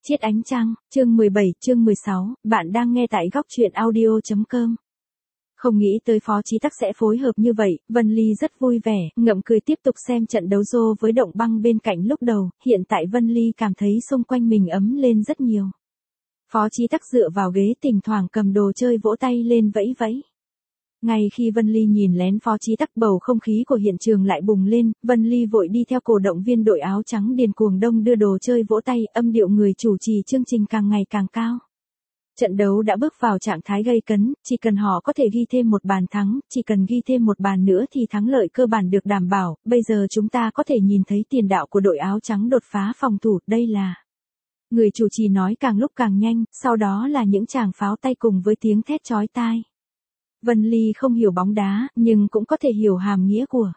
Chiết ánh trăng, chương 17, chương 16, bạn đang nghe tại góc truyện audio.com. Không nghĩ tới Phó Chí Tắc sẽ phối hợp như vậy, Vân Ly rất vui vẻ, ngậm cười tiếp tục xem trận đấu rô với Động Băng bên cạnh lúc đầu, hiện tại Vân Ly cảm thấy xung quanh mình ấm lên rất nhiều. Phó Chí Tắc dựa vào ghế thỉnh thoảng cầm đồ chơi vỗ tay lên vẫy vẫy. Ngay khi Vân Ly nhìn lén Phó Chí Tắc, bầu không khí của hiện trường lại bùng lên, Vân Ly vội đi theo cổ động viên đội áo trắng Điền Cuồng Đông đưa đồ chơi vỗ tay, âm điệu người chủ trì chương trình càng ngày càng cao. Trận đấu đã bước vào trạng thái gay cấn, chỉ cần họ có thể ghi thêm một bàn thắng, chỉ cần ghi thêm một bàn nữa thì thắng lợi cơ bản được đảm bảo, bây giờ chúng ta có thể nhìn thấy tiền đạo của đội áo trắng đột phá phòng thủ, đây là... Người chủ trì nói càng lúc càng nhanh, sau đó là những tràng pháo tay cùng với tiếng thét chói tai. Vân Ly không hiểu bóng đá, nhưng cũng có thể hiểu hàm nghĩa của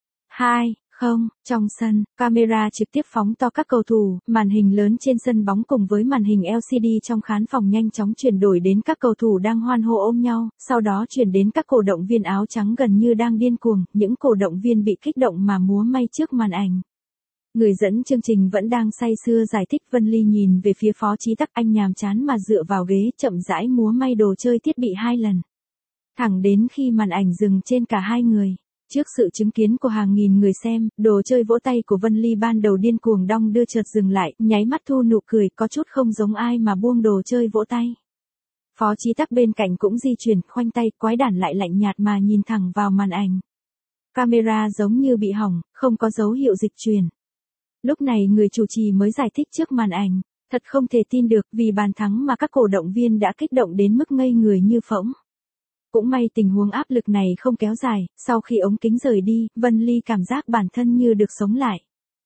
2-0, trong sân, camera trực tiếp phóng to các cầu thủ, màn hình lớn trên sân bóng cùng với màn hình LCD trong khán phòng nhanh chóng chuyển đổi đến các cầu thủ đang hoan hô ôm nhau, sau đó chuyển đến các cổ động viên áo trắng gần như đang điên cuồng, những cổ động viên bị kích động mà múa may trước màn ảnh. Người dẫn chương trình vẫn đang say sưa giải thích. Vân Ly nhìn về phía Phó Chí Tắc, anh nhàm chán mà dựa vào ghế chậm rãi múa may đồ chơi thiết bị 2 lần. Thẳng đến khi màn ảnh dừng trên cả hai người. Trước sự chứng kiến của hàng nghìn người xem, đồ chơi vỗ tay của Vân Ly ban đầu điên cuồng đong đưa chợt dừng lại, nháy mắt thu nụ cười, có chút không giống ai mà buông đồ chơi vỗ tay. Phó Chí Tắc bên cạnh cũng di chuyển, khoanh tay, quái đản lại lạnh nhạt mà nhìn thẳng vào màn ảnh. Camera giống như bị hỏng, không có dấu hiệu dịch chuyển. Lúc này người chủ trì mới giải thích trước màn ảnh, thật không thể tin được, vì bàn thắng mà các cổ động viên đã kích động đến mức ngây người như phỗng. Cũng may tình huống áp lực này không kéo dài, sau khi ống kính rời đi, Vân Ly cảm giác bản thân như được sống lại.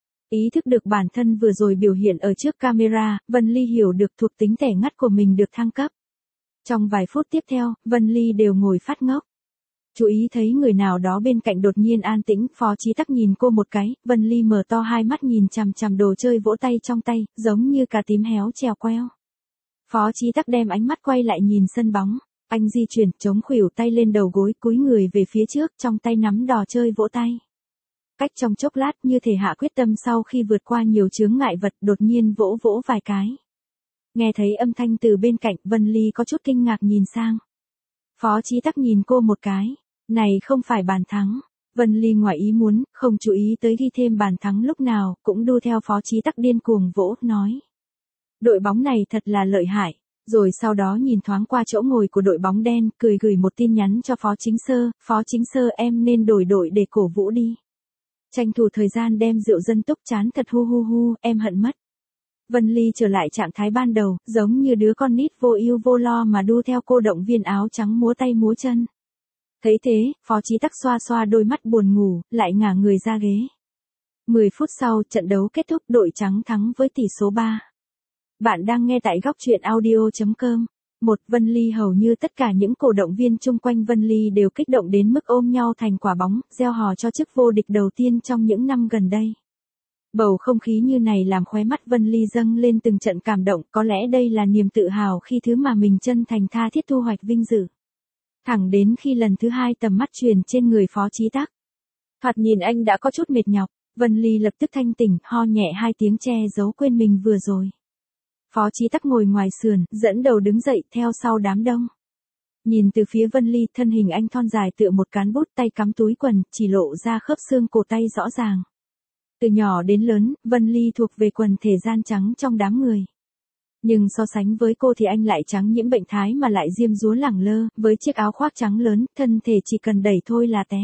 Ý thức được bản thân vừa rồi biểu hiện ở trước camera, Vân Ly hiểu được thuộc tính tẻ ngắt của mình được thăng cấp. Trong vài phút tiếp theo, Vân Ly đều ngồi phát ngốc. Chú ý thấy người nào đó bên cạnh đột nhiên an tĩnh, Phó Chí Tắc nhìn cô một cái, Vân Ly mở to hai mắt nhìn chằm chằm đồ chơi vỗ tay trong tay, giống như cà tím héo trèo queo. Phó Chí Tắc đem ánh mắt quay lại nhìn sân bóng. Anh di chuyển, chống khuỷu tay lên đầu gối, cúi người về phía trước, trong tay nắm đò chơi vỗ tay. Cách trong chốc lát, như thể hạ quyết tâm sau khi vượt qua nhiều chướng ngại vật, đột nhiên vỗ vỗ vài cái. Nghe thấy âm thanh từ bên cạnh, Vân Ly có chút kinh ngạc nhìn sang. Phó Chí Tắc nhìn cô một cái. Này không phải bàn thắng. Vân Ly ngoài ý muốn, không chú ý tới ghi thêm bàn thắng lúc nào, cũng đu theo Phó Chí Tắc điên cuồng vỗ, nói. Đội bóng này thật là lợi hại. Rồi sau đó nhìn thoáng qua chỗ ngồi của đội bóng đen, cười gửi một tin nhắn cho Phó Chính Sơ, em nên đổi đội để cổ vũ đi. Tranh thủ thời gian đem rượu dân túc, chán thật hu hu hu, em hận mất. Vân Ly trở lại trạng thái ban đầu, giống như đứa con nít vô ưu vô lo mà đu theo cô động viên áo trắng múa tay múa chân. Thấy thế, Phó Chí Tắc xoa xoa đôi mắt buồn ngủ, lại ngả người ra ghế. 10 phút sau, trận đấu kết thúc, đội trắng thắng với tỷ số 3. Bạn đang nghe tại góc truyện audio.com. Vân Ly hầu như tất cả những cổ động viên chung quanh Vân Ly đều kích động đến mức ôm nhau thành quả bóng, reo hò cho chức vô địch đầu tiên trong những năm gần đây. Bầu không khí như này làm khóe mắt Vân Ly dâng lên từng trận cảm động, có lẽ đây là niềm tự hào khi thứ mà mình chân thành tha thiết thu hoạch vinh dự. Thẳng đến khi lần thứ 2 tầm mắt truyền trên người Phó Chí Tắc. Thoạt nhìn anh đã có chút mệt nhọc, Vân Ly lập tức thanh tỉnh, ho nhẹ 2 tiếng che giấu quên mình vừa rồi. Phó Chí Tắc ngồi ngoài sườn, dẫn đầu đứng dậy, theo sau đám đông. Nhìn từ phía Vân Ly, thân hình anh thon dài tựa một cán bút, tay cắm túi quần, chỉ lộ ra khớp xương cổ tay rõ ràng. Từ nhỏ đến lớn, Vân Ly thuộc về quần thể gian trắng trong đám người. Nhưng so sánh với cô thì anh lại trắng nhiễm bệnh thái mà lại diêm dúa lẳng lơ, với chiếc áo khoác trắng lớn, thân thể chỉ cần đẩy thôi là té.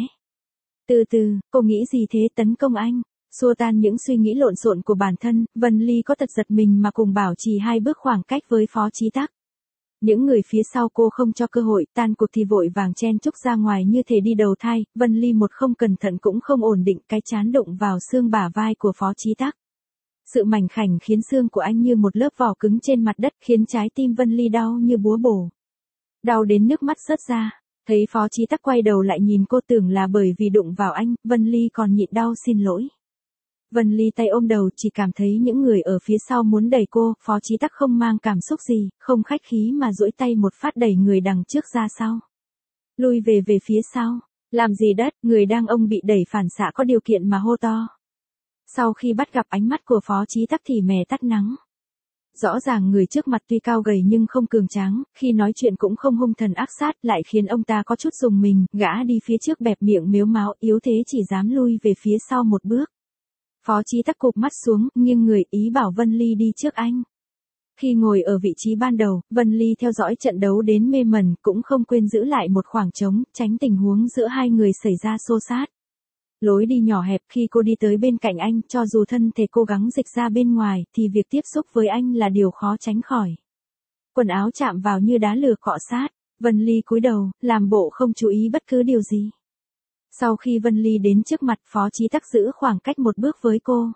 Từ từ, cô nghĩ gì thế, tấn công anh? Xua tan những suy nghĩ lộn xộn của bản thân, Vân Ly có tật giật mình mà cùng bảo trì 2 bước khoảng cách với Phó Chí Tắc. Những người phía sau cô không cho cơ hội, tan cuộc thì vội vàng chen chúc ra ngoài như thể đi đầu thai, Vân Ly một không cẩn thận cũng không ổn định, cái trán đụng vào xương bả vai của Phó Chí Tắc. Sự mảnh khảnh khiến xương của anh như một lớp vỏ cứng trên mặt đất, khiến trái tim Vân Ly đau như búa bổ. Đau đến nước mắt rớt ra. Thấy Phó Chí Tắc quay đầu lại nhìn cô, tưởng là bởi vì đụng vào anh, Vân Ly còn nhịn đau xin lỗi. Vân Ly tay ôm đầu, chỉ cảm thấy những người ở phía sau muốn đẩy cô, Phó Chí Tắc không mang cảm xúc gì, không khách khí mà duỗi tay một phát đẩy người đằng trước ra sau. Lui về phía sau. Làm gì đất, người đang ông bị đẩy phản xạ có điều kiện mà hô to. Sau khi bắt gặp ánh mắt của Phó Chí Tắc thì mè tắt nắng. Rõ ràng người trước mặt tuy cao gầy nhưng không cường tráng, khi nói chuyện cũng không hung thần ác sát, lại khiến ông ta có chút rùng mình, gã đi phía trước bẹp miệng mếu máo, yếu thế chỉ dám lui về phía sau một bước. Phó Chí Tắc cụp mắt xuống, nghiêng người ý bảo Vân Ly đi trước anh. Khi ngồi ở vị trí ban đầu, Vân Ly theo dõi trận đấu đến mê mẩn, cũng không quên giữ lại một khoảng trống, tránh tình huống giữa hai người xảy ra xô xát. Lối đi nhỏ hẹp, khi cô đi tới bên cạnh anh, cho dù thân thể cố gắng dịch ra bên ngoài, thì việc tiếp xúc với anh là điều khó tránh khỏi. Quần áo chạm vào như đá lửa cọ sát, Vân Ly cúi đầu, làm bộ không chú ý bất cứ điều gì. Sau khi Vân Ly đến trước mặt, Phó Chí Tắc giữ khoảng cách một bước với cô.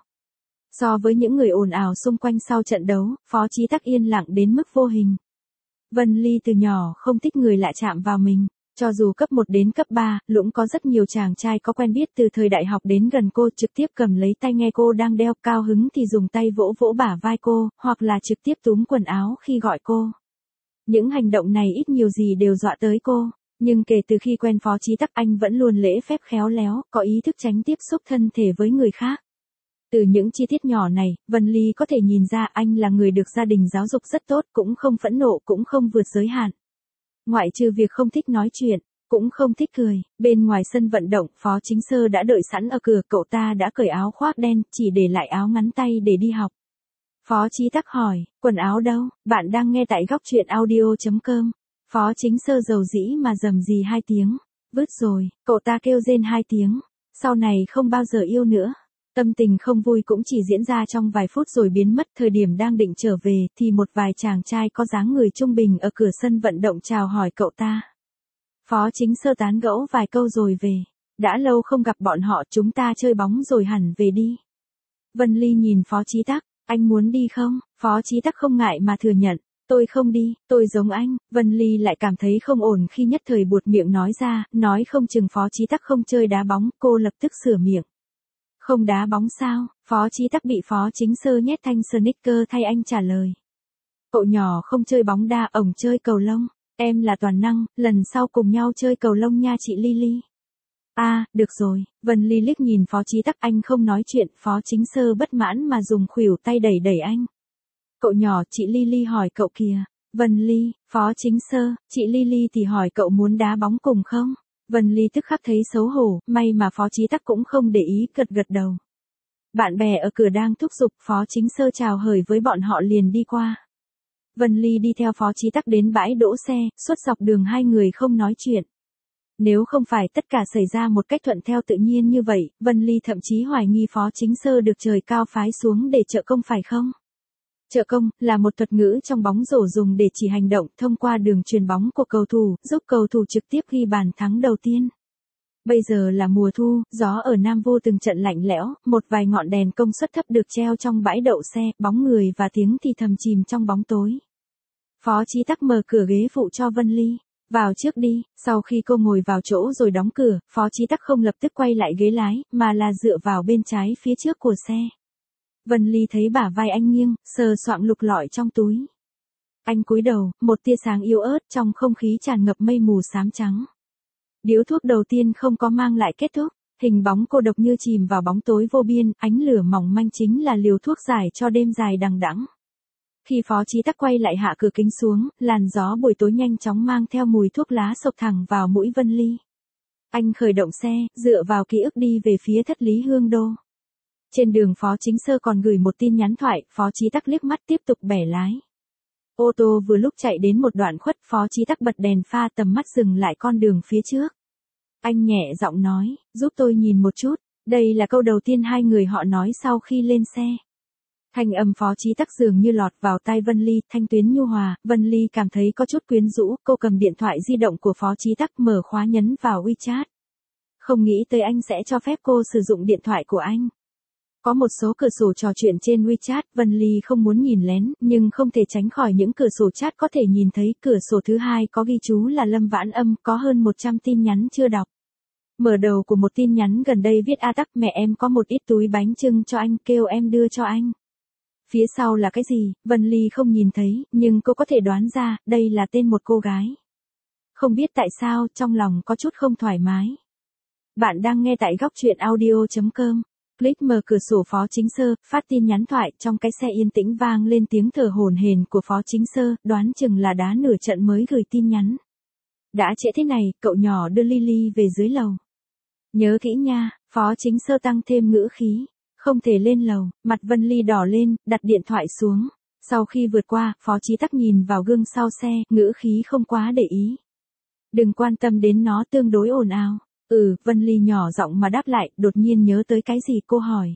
So với những người ồn ào xung quanh sau trận đấu, Phó Chí Tắc yên lặng đến mức vô hình. Vân Ly từ nhỏ không thích người lạ chạm vào mình. Cho dù cấp 1 đến cấp 3, Lũng có rất nhiều chàng trai có quen biết từ thời đại học đến gần cô, trực tiếp cầm lấy tai nghe cô đang đeo, cao hứng thì dùng tay vỗ vỗ bả vai cô, hoặc là trực tiếp túm quần áo khi gọi cô. Những hành động này ít nhiều gì đều dọa tới cô, nhưng kể từ khi quen Phó Chí Tắc, anh vẫn luôn lễ phép khéo léo, có ý thức tránh tiếp xúc thân thể với người khác. Từ những chi tiết nhỏ này, Vân Ly có thể nhìn ra anh là người được gia đình giáo dục rất tốt, cũng không phẫn nộ, cũng không vượt giới hạn. Ngoại trừ việc không thích nói chuyện, cũng không thích cười, bên ngoài sân vận động, Phó Chính Sơ đã đợi sẵn ở cửa, cậu ta đã cởi áo khoác đen, chỉ để lại áo ngắn tay để đi học. Phó Chí Tắc hỏi, quần áo đâu? Bạn đang nghe tại góc truyện audio.com. Phó Chính Sơ dầu dĩ mà rầm rì 2 tiếng. Vứt rồi, cậu ta kêu rên 2 tiếng. Sau này không bao giờ yêu nữa. Tâm tình không vui cũng chỉ diễn ra trong vài phút rồi biến mất. Thời điểm đang định trở về thì một vài chàng trai có dáng người trung bình ở cửa sân vận động chào hỏi cậu ta. Phó Chính Sơ tán gẫu vài câu rồi về. Đã lâu không gặp bọn họ, chúng ta chơi bóng rồi hẳn về đi. Vân Ly nhìn Phó Chí Tắc, anh muốn đi không? Phó Chí Tắc không ngại mà thừa nhận, tôi không đi, tôi giống anh. Vân Ly lại cảm thấy không ổn khi nhất thời buột miệng nói ra, nói không chừng Phó Chí Tắc không chơi đá bóng, cô lập tức sửa miệng. Không đá bóng sao? Phó Chí Tắc bị Phó Chính Sơ nhét thanh sneaker thay anh trả lời. Cậu nhỏ không chơi bóng đa, ổng chơi cầu lông. Em là toàn năng, lần sau cùng nhau chơi cầu lông nha chị Lily. À, được rồi. Vân Ly liếc nhìn Phó Chí Tắc, anh không nói chuyện. Phó Chính Sơ bất mãn mà dùng khuỷu tay đẩy đẩy anh. Cậu nhỏ, chị Lily hỏi cậu kìa. Vân Ly, Phó Chính Sơ, chị Lily thì hỏi cậu muốn đá bóng cùng không? Vân Ly tức khắc thấy xấu hổ, may mà Phó Chí Tắc cũng không để ý, gật gật đầu. Bạn bè ở cửa đang thúc giục, Phó Chính Sơ chào hời với bọn họ liền đi qua. Vân Ly đi theo Phó Chí Tắc đến bãi đỗ xe, suốt dọc đường hai người không nói chuyện. Nếu không phải tất cả xảy ra một cách thuận theo tự nhiên như vậy, Vân Ly thậm chí hoài nghi Phó Chính Sơ được trời cao phái xuống để trợ công phải không? Trợ công là một thuật ngữ trong bóng rổ dùng để chỉ hành động thông qua đường chuyền bóng của cầu thủ, giúp cầu thủ trực tiếp ghi bàn thắng đầu tiên. Bây giờ là mùa thu, gió ở Nam Vô từng trận lạnh lẽo, một vài ngọn đèn công suất thấp được treo trong bãi đậu xe, bóng người và tiếng thì thầm chìm trong bóng tối. Phó Chí Tắc mở cửa ghế phụ cho Vân Ly. Vào trước đi. Sau khi cô ngồi vào chỗ rồi đóng cửa, Phó Chí Tắc không lập tức quay lại ghế lái, mà là dựa vào bên trái phía trước của xe. Vân Ly thấy bả vai anh nghiêng, sờ soạng lục lọi trong túi. Anh cúi đầu, một tia sáng yếu ớt trong không khí tràn ngập mây mù xám trắng. Điếu thuốc đầu tiên không có mang lại kết thúc, hình bóng cô độc như chìm vào bóng tối vô biên, ánh lửa mỏng manh chính là liều thuốc giải cho đêm dài đằng đẵng. Khi Phó Chí Tắc quay lại hạ cửa kính xuống, làn gió buổi tối nhanh chóng mang theo mùi thuốc lá xộc thẳng vào mũi Vân Ly. Anh khởi động xe, dựa vào ký ức đi về phía Thất Lý Hương Đô. Trên đường Phó Chính Sơ còn gửi một tin nhắn thoại, Phó Chí Tắc liếc mắt tiếp tục bẻ lái. Ô tô vừa lúc chạy đến một đoạn khuất, Phó Chí Tắc bật đèn pha, tầm mắt dừng lại con đường phía trước. Anh nhẹ giọng nói, giúp tôi nhìn một chút. Đây là câu đầu tiên hai người họ nói sau khi lên xe. Thanh âm Phó Chí Tắc dường như lọt vào tai Vân Ly, thanh tuyến nhu hòa. Vân Ly cảm thấy có chút quyến rũ, cô cầm điện thoại di động của Phó Chí Tắc, mở khóa nhấn vào WeChat. Không nghĩ tới anh sẽ cho phép cô sử dụng điện thoại của anh. Có một số cửa sổ trò chuyện trên WeChat, Vân Ly không muốn nhìn lén, nhưng không thể tránh khỏi những cửa sổ chat có thể nhìn thấy. Cửa sổ thứ hai có ghi chú là Lâm Vãn Âm, có hơn 100 tin nhắn chưa đọc. Mở đầu của một tin nhắn gần đây viết: A Tắc, mẹ em có một ít túi bánh chưng cho anh, kêu em đưa cho anh. Phía sau là cái gì, Vân Ly không nhìn thấy, nhưng cô có thể đoán ra, đây là tên một cô gái. Không biết tại sao, trong lòng có chút không thoải mái. Bạn đang nghe tại góc truyện audio.com. Click mở cửa sổ Phó Chính Sơ, phát tin nhắn thoại, trong cái xe yên tĩnh vang lên tiếng thở hổn hển của Phó Chính Sơ, đoán chừng là đá nửa trận mới gửi tin nhắn. Đã trễ thế này, cậu nhỏ đưa Lily về dưới lầu. Nhớ kỹ nha, Phó Chính Sơ tăng thêm ngữ khí. Không thể lên lầu, mặt Vân Ly đỏ lên, đặt điện thoại xuống. Sau khi vượt qua, Phó Chí Tắc nhìn vào gương sau xe, ngữ khí không quá để ý. Đừng quan tâm đến nó, tương đối ồn ào. Vân Ly nhỏ giọng mà đáp lại, đột nhiên nhớ tới cái gì cô hỏi.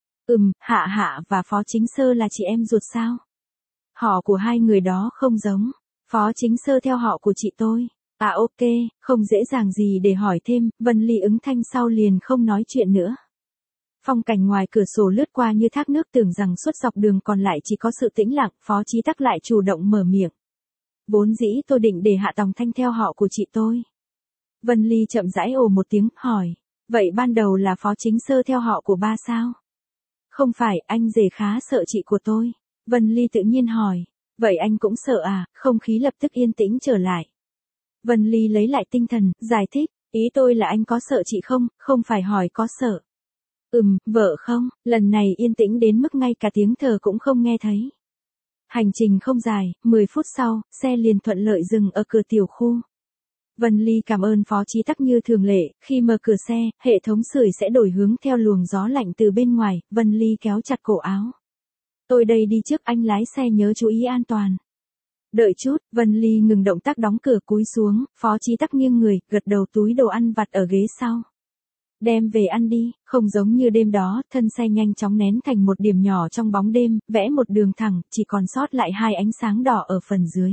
Hạ Hạ và Phó Chính Sơ là chị em ruột sao? Họ của hai người đó không giống. Phó Chính Sơ theo họ của chị tôi. À ok, không dễ dàng gì để hỏi thêm, Vân Ly ứng thanh sau liền không nói chuyện nữa. Phong cảnh ngoài cửa sổ lướt qua như thác nước, tưởng rằng suốt dọc đường còn lại chỉ có sự tĩnh lặng, Phó Chí Tắc lại chủ động mở miệng. Vốn dĩ tôi định để Hạ Tòng Thanh theo họ của chị tôi. Vân Ly chậm rãi ồ một tiếng, hỏi. Vậy ban đầu là Phó Chính Sơ theo họ của ba sao? Không phải, anh rể khá sợ chị của tôi. Vân Ly tự nhiên hỏi. Vậy anh cũng sợ à? Không khí lập tức yên tĩnh trở lại. Vân Ly lấy lại tinh thần, giải thích. Ý tôi là anh có sợ chị không, không phải hỏi có sợ. Vợ không, lần này yên tĩnh đến mức ngay cả tiếng thở cũng không nghe thấy. Hành trình không dài, 10 phút sau, xe liền thuận lợi dừng ở cửa tiểu khu. Vân Ly cảm ơn Phó Chí Tắc như thường lệ, khi mở cửa xe, hệ thống sưởi sẽ đổi hướng theo luồng gió lạnh từ bên ngoài, Vân Ly kéo chặt cổ áo. Tôi đây đi trước, anh lái xe nhớ chú ý an toàn. Đợi chút, Vân Ly ngừng động tác đóng cửa cúi xuống, Phó Chí Tắc nghiêng người, gật đầu túi đồ ăn vặt ở ghế sau. Đem về ăn đi, không giống như đêm đó, thân xe nhanh chóng nén thành một điểm nhỏ trong bóng đêm, vẽ một đường thẳng, chỉ còn sót lại hai ánh sáng đỏ ở phần dưới.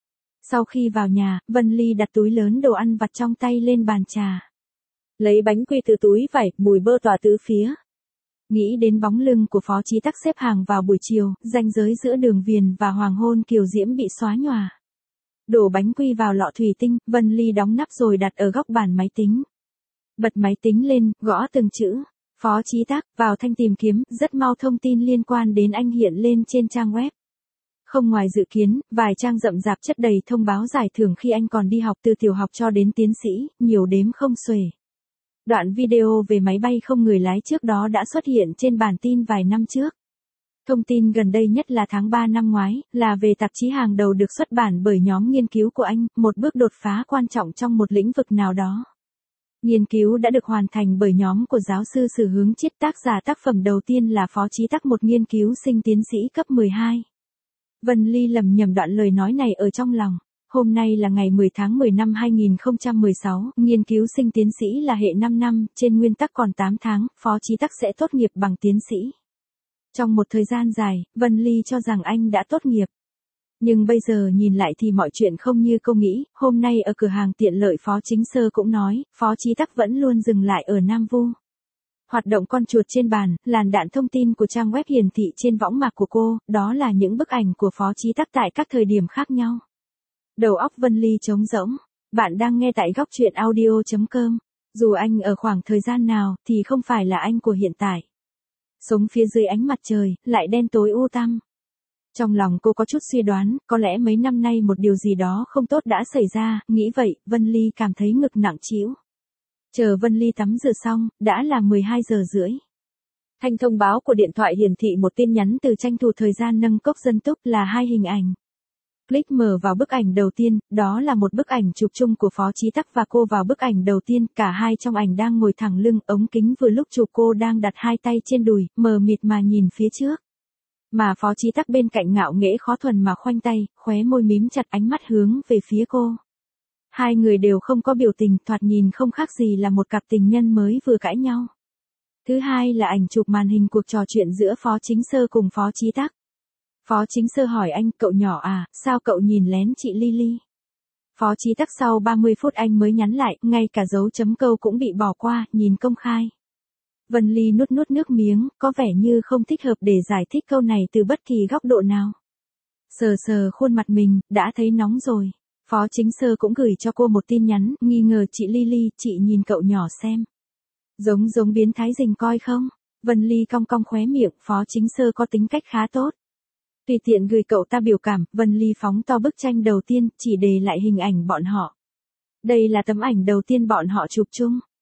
Sau khi vào nhà, Vân Ly đặt túi lớn đồ ăn vặt trong tay lên bàn trà. Lấy bánh quy từ túi vải, mùi bơ tỏa tứ phía. Nghĩ đến bóng lưng của Phó Chí Tắc xếp hàng vào buổi chiều, ranh giới giữa đường viền và hoàng hôn kiều diễm bị xóa nhòa. Đổ bánh quy vào lọ thủy tinh, Vân Ly đóng nắp rồi đặt ở góc bàn máy tính. Bật máy tính lên, gõ từng chữ. Phó Chí Tắc, vào thanh tìm kiếm, rất mau thông tin liên quan đến anh hiện lên trên trang web. Không ngoài dự kiến, vài trang rậm rạp chất đầy thông báo giải thưởng khi anh còn đi học, từ tiểu học cho đến tiến sĩ, nhiều đếm không xuể. Đoạn video về máy bay không người lái trước đó đã xuất hiện trên bản tin vài năm trước. Thông tin gần đây nhất là tháng 3 năm ngoái, là về tạp chí hàng đầu được xuất bản bởi nhóm nghiên cứu của anh, một bước đột phá quan trọng trong một lĩnh vực nào đó. Nghiên cứu đã được hoàn thành bởi nhóm của giáo sư Sử Hướng Chiết, tác giả tác phẩm đầu tiên là Phó Chí Tắc, một nghiên cứu sinh tiến sĩ cấp 12. Vân Ly lầm nhầm đoạn lời nói này ở trong lòng. Hôm nay là ngày 10 tháng 10 năm 2016, nghiên cứu sinh tiến sĩ là hệ 5 năm, trên nguyên tắc còn 8 tháng, Phó Chí Tắc sẽ tốt nghiệp bằng tiến sĩ. Trong một thời gian dài, Vân Ly cho rằng anh đã tốt nghiệp. Nhưng bây giờ nhìn lại thì mọi chuyện không như cô nghĩ, hôm nay ở cửa hàng tiện lợi Phó Chính Sơ cũng nói, Phó Chí Tắc vẫn luôn dừng lại ở Nam Vu. Hoạt động con chuột trên bàn, làn đạn thông tin của trang web hiển thị trên võng mạc của cô, đó là những bức ảnh của Phó Chí Tắc tại các thời điểm khác nhau. Đầu óc Vân Ly trống rỗng. Bạn đang nghe tại góc truyện audio.com. Dù anh ở khoảng thời gian nào, thì không phải là anh của hiện tại. Sống phía dưới ánh mặt trời, lại đen tối u tăm. Trong lòng cô có chút suy đoán, có lẽ mấy năm nay một điều gì đó không tốt đã xảy ra, nghĩ vậy, Vân Ly cảm thấy ngực nặng trĩu. Chờ Vân Ly tắm rửa xong, đã là 12 giờ rưỡi. Thanh thông báo của điện thoại hiển thị một tin nhắn từ tranh thủ thời gian nâng cốc dân túc, là hai hình ảnh. Click mở vào bức ảnh đầu tiên, đó là một bức ảnh chụp chung của Phó Chí Tắc và cô. Vào bức ảnh đầu tiên, cả hai trong ảnh đang ngồi thẳng lưng, ống kính vừa lúc chụp cô đang đặt hai tay trên đùi, mờ mịt mà nhìn phía trước. Mà Phó Chí Tắc bên cạnh ngạo nghễ khó thuần mà khoanh tay, khóe môi mím chặt, ánh mắt hướng về phía cô. Hai người đều không có biểu tình, thoạt nhìn không khác gì là một cặp tình nhân mới vừa cãi nhau. Thứ hai là ảnh chụp màn hình cuộc trò chuyện giữa Phó Chính Sơ cùng Phó Chí Tắc. Phó Chính Sơ hỏi anh, cậu nhỏ à, sao cậu nhìn lén chị Lily? Phó Chí Tắc sau 30 phút anh mới nhắn lại, ngay cả dấu chấm câu cũng bị bỏ qua, nhìn công khai. Vân Ly nuốt nước miếng, có vẻ như không thích hợp để giải thích câu này từ bất kỳ góc độ nào. Sờ sờ khuôn mặt mình, đã thấy nóng rồi. Phó Chính Sơ cũng gửi cho cô một tin nhắn, nghi ngờ chị Lily, chị nhìn cậu nhỏ xem. Giống biến thái rình coi không? Vân Ly cong cong khóe miệng, Phó Chính Sơ có tính cách khá tốt. Tùy tiện gửi cậu ta biểu cảm, Vân Ly phóng to bức tranh đầu tiên, chỉ để lại hình ảnh bọn họ. Đây là tấm ảnh đầu tiên bọn họ chụp chung.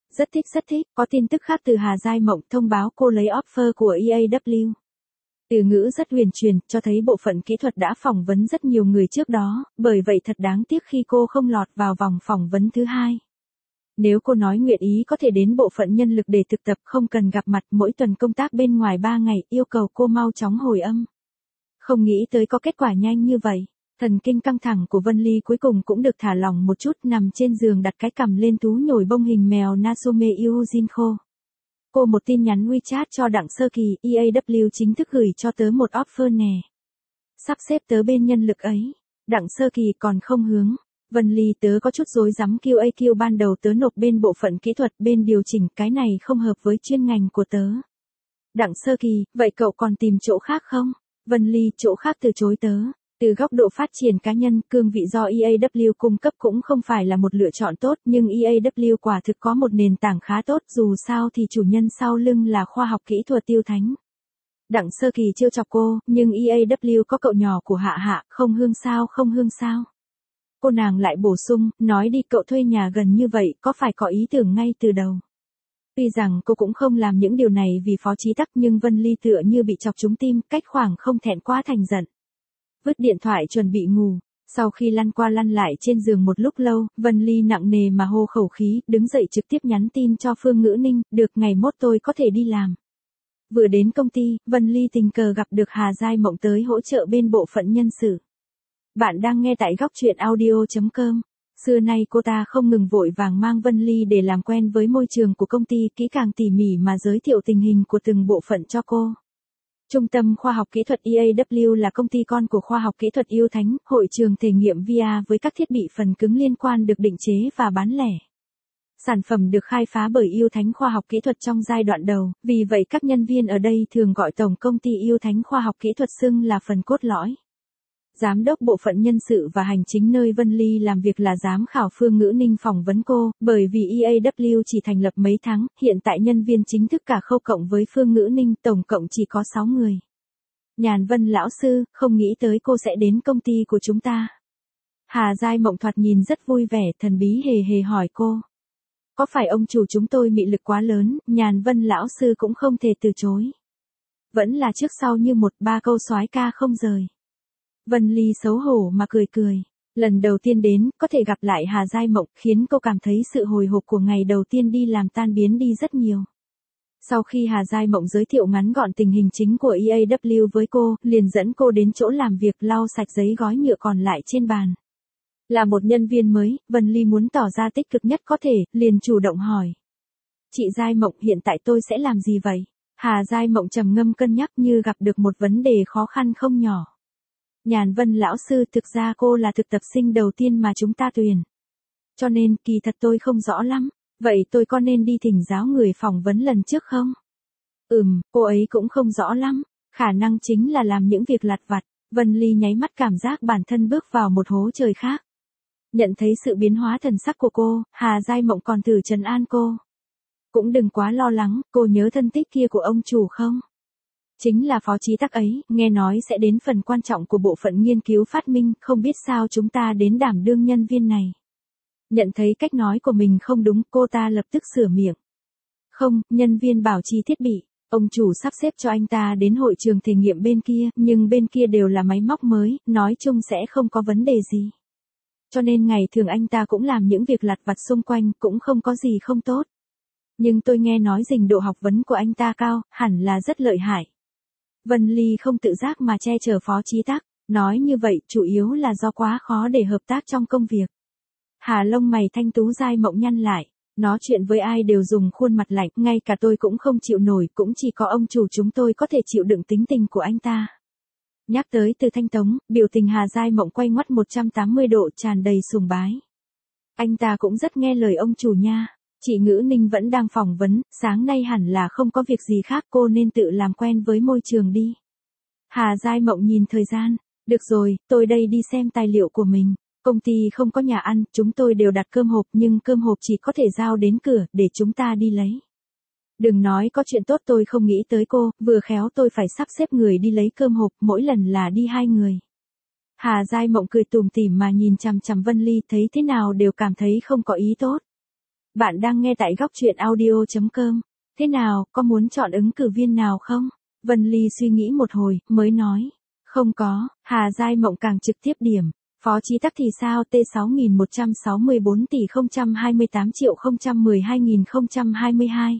Rất thích, có tin tức khác từ Hà Giai Mộng thông báo cô lấy offer của EAW. Từ ngữ rất huyền truyền, cho thấy bộ phận kỹ thuật đã phỏng vấn rất nhiều người trước đó, bởi vậy thật đáng tiếc khi cô không lọt vào vòng phỏng vấn thứ hai. Nếu cô nói nguyện ý có thể đến bộ phận nhân lực để thực tập không cần gặp mặt mỗi tuần công tác bên ngoài 3 ngày, yêu cầu cô mau chóng hồi âm. Không nghĩ tới có kết quả nhanh như vậy. Thần kinh căng thẳng của Vân Ly cuối cùng cũng được thả lỏng một chút, nằm trên giường đặt cái cằm lên tú nhồi bông hình mèo Nasome Yujinko. Cô một tin nhắn WeChat cho Đặng Sơ Kỳ, EAW chính thức gửi cho tớ một offer nè. Sắp xếp tớ bên nhân lực ấy. Đặng Sơ Kỳ còn không hướng. Vân Ly tớ có chút rối rắm, QAQ ban đầu tớ nộp bên bộ phận kỹ thuật bên điều chỉnh, cái này không hợp với chuyên ngành của tớ. Đặng Sơ Kỳ, vậy cậu còn tìm chỗ khác không? Vân Ly, chỗ khác từ chối tớ. Từ góc độ phát triển cá nhân, cương vị do EAW cung cấp cũng không phải là một lựa chọn tốt, nhưng EAW quả thực có một nền tảng khá tốt, dù sao thì chủ nhân sau lưng là khoa học kỹ thuật Tiêu Thánh. Đặng Sơ Kỳ trêu chọc cô, nhưng EAW có cậu nhỏ của Hạ Hạ, không hương sao. Cô nàng lại bổ sung, nói đi cậu thuê nhà gần như vậy, có phải có ý tưởng ngay từ đầu. Tuy rằng cô cũng không làm những điều này vì Phó Chí Tắc, nhưng Vân Ly tựa như bị chọc trúng tim, cách khoảng không thẹn quá thành giận. Vứt điện thoại chuẩn bị ngủ. Sau khi lăn qua lăn lại trên giường một lúc lâu, Vân Ly nặng nề mà hô khẩu khí, đứng dậy trực tiếp nhắn tin cho Phương Ngữ Ninh, được ngày mốt tôi có thể đi làm. Vừa đến công ty, Vân Ly tình cờ gặp được Hà Giai Mộng tới hỗ trợ bên bộ phận nhân sự. Bạn đang nghe tại góc truyện audio.com. Xưa nay cô ta không ngừng vội vàng mang Vân Ly để làm quen với môi trường của công ty, kỹ càng tỉ mỉ mà giới thiệu tình hình của từng bộ phận cho cô. Trung tâm Khoa học Kỹ thuật EAW là công ty con của Khoa học Kỹ thuật Yêu Thánh, hội trường thể nghiệm VR với các thiết bị phần cứng liên quan được định chế và bán lẻ. Sản phẩm được khai phá bởi Yêu Thánh Khoa học Kỹ thuật trong giai đoạn đầu, vì vậy các nhân viên ở đây thường gọi tổng công ty Yêu Thánh Khoa học Kỹ thuật xưng là phần cốt lõi. Giám đốc bộ phận nhân sự và hành chính nơi Vân Ly làm việc là giám khảo Phương Ngữ Ninh phỏng vấn cô, bởi vì EAW chỉ thành lập mấy tháng, hiện tại nhân viên chính thức cả khâu cộng với Phương Ngữ Ninh tổng cộng chỉ có 6 người. Nhàn Vân lão sư, không nghĩ tới cô sẽ đến công ty của chúng ta. Hà Giai Mộng thoạt nhìn rất vui vẻ, thần bí hề hề hỏi cô. Có phải ông chủ chúng tôi mị lực quá lớn, Nhàn Vân lão sư cũng không thể từ chối. Vẫn là trước sau như một ba câu soái ca không rời. Vân Ly xấu hổ mà cười. Lần đầu tiên đến, có thể gặp lại Hà Giai Mộng, khiến cô cảm thấy sự hồi hộp của ngày đầu tiên đi làm tan biến đi rất nhiều. Sau khi Hà Giai Mộng giới thiệu ngắn gọn tình hình chính của EAW với cô, liền dẫn cô đến chỗ làm việc lau sạch giấy gói nhựa còn lại trên bàn. Là một nhân viên mới, Vân Ly muốn tỏ ra tích cực nhất có thể, liền chủ động hỏi. Chị Giai Mộng, hiện tại tôi sẽ làm gì vậy? Hà Giai Mộng trầm ngâm cân nhắc như gặp được một vấn đề khó khăn không nhỏ. Nhàn Vân lão sư, thực ra cô là thực tập sinh đầu tiên mà chúng ta tuyển. Cho nên, kỳ thật tôi không rõ lắm. Vậy tôi có nên đi thỉnh giáo người phỏng vấn lần trước không? Cô ấy cũng không rõ lắm. Khả năng chính là làm những việc lặt vặt. Vân Ly nháy mắt cảm giác bản thân bước vào một hố trời khác. Nhận thấy sự biến hóa thần sắc của cô, Hà Giai Mộng còn thử trấn an cô. Cũng đừng quá lo lắng, cô nhớ thân tích kia của ông chủ không? Chính là Phó Chí Tắc ấy, nghe nói sẽ đến phần quan trọng của bộ phận nghiên cứu phát minh, không biết sao chúng ta đến đảm đương nhân viên này. Nhận thấy cách nói của mình không đúng, cô ta lập tức sửa miệng. Không, nhân viên bảo trì thiết bị, ông chủ sắp xếp cho anh ta đến hội trường thể nghiệm bên kia, nhưng bên kia đều là máy móc mới, nói chung sẽ không có vấn đề gì. Cho nên ngày thường anh ta cũng làm những việc lặt vặt xung quanh, cũng không có gì không tốt. Nhưng tôi nghe nói trình độ học vấn của anh ta cao, hẳn là rất lợi hại. Vân Ly không tự giác mà che chở Phó Chí Tắc, nói như vậy chủ yếu là do quá khó để hợp tác trong công việc. Hà lông mày thanh tú Giai Mộng nhăn lại, nói chuyện với ai đều dùng khuôn mặt lạnh, ngay cả tôi cũng không chịu nổi, cũng chỉ có ông chủ chúng tôi có thể chịu đựng tính tình của anh ta. Nhắc tới Từ Thanh Tống, biểu tình Hà Giai Mộng quay ngoắt 180 độ tràn đầy sùng bái. Anh ta cũng rất nghe lời ông chủ nha. Chị Ngữ Ninh vẫn đang phỏng vấn, sáng nay hẳn là không có việc gì khác, cô nên tự làm quen với môi trường đi. Hà Giai Mộng nhìn thời gian, được rồi, tôi đây đi xem tài liệu của mình. Công ty không có nhà ăn, chúng tôi đều đặt cơm hộp nhưng cơm hộp chỉ có thể giao đến cửa để chúng ta đi lấy. Đừng nói có chuyện tốt, tôi không nghĩ tới cô, vừa khéo tôi phải sắp xếp người đi lấy cơm hộp, mỗi lần là đi 2 người. Hà Giai Mộng cười tủm tỉm mà nhìn chằm chằm Vân Ly, thấy thế nào đều cảm thấy không có ý tốt. Bạn đang nghe tại góc chuyện audio.com. Thế nào, có muốn chọn ứng cử viên nào không? Vân Ly suy nghĩ một hồi, mới nói. Không có, Hà Giai Mộng càng trực tiếp điểm. Phó Chí Tắc thì sao? T6164 tỷ 028 triệu 012.022.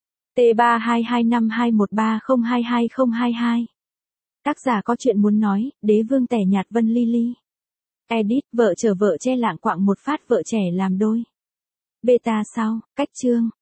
T32252130222022. Tác giả có chuyện muốn nói, đế vương tẻ nhạt Vân Ly Ly. Edit, vợ chở vợ che lạng quạng một phát vợ trẻ làm đôi. Beta sau, cách chương.